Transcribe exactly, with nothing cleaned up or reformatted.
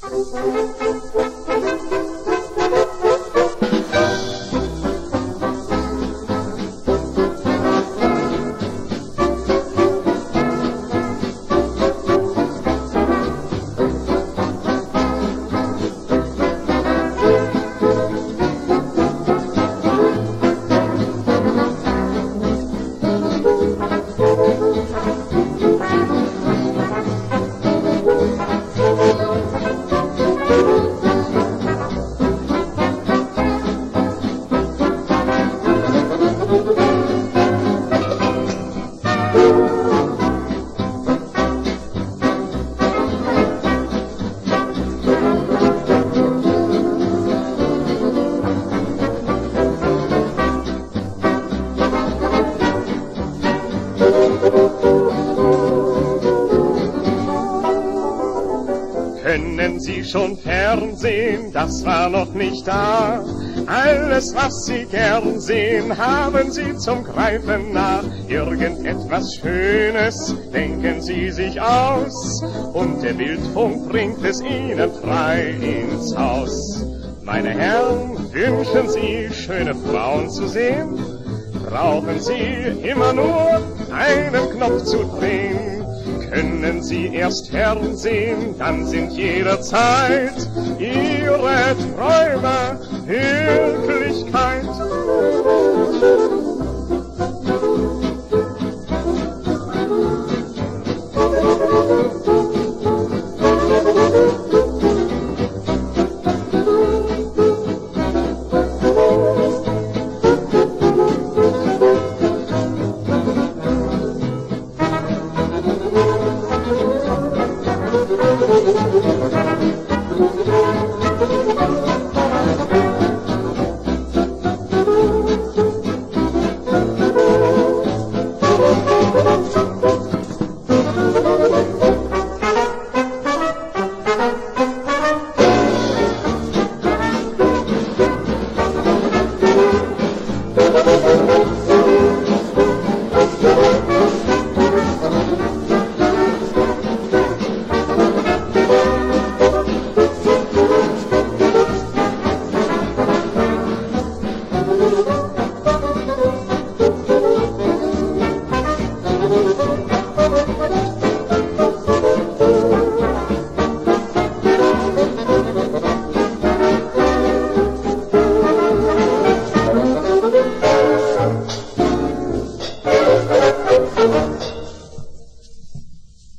Können Sie schon Fernsehen, das war noch nicht da. Alles, was Sie gern sehen, haben Sie zum Greifen nah. Irgendetwas Schönes denken Sie sich aus, und der Bildfunk bringt es Ihnen frei ins Haus. Meine Herren, wünschen Sie, schöne Frauen zu sehen? Brauchen Sie immer nur einen Knopf zu drehen. Können Sie erst Fernsehen, dann sind jederzeit Ihre Träume Wirklichkeit. Thank you.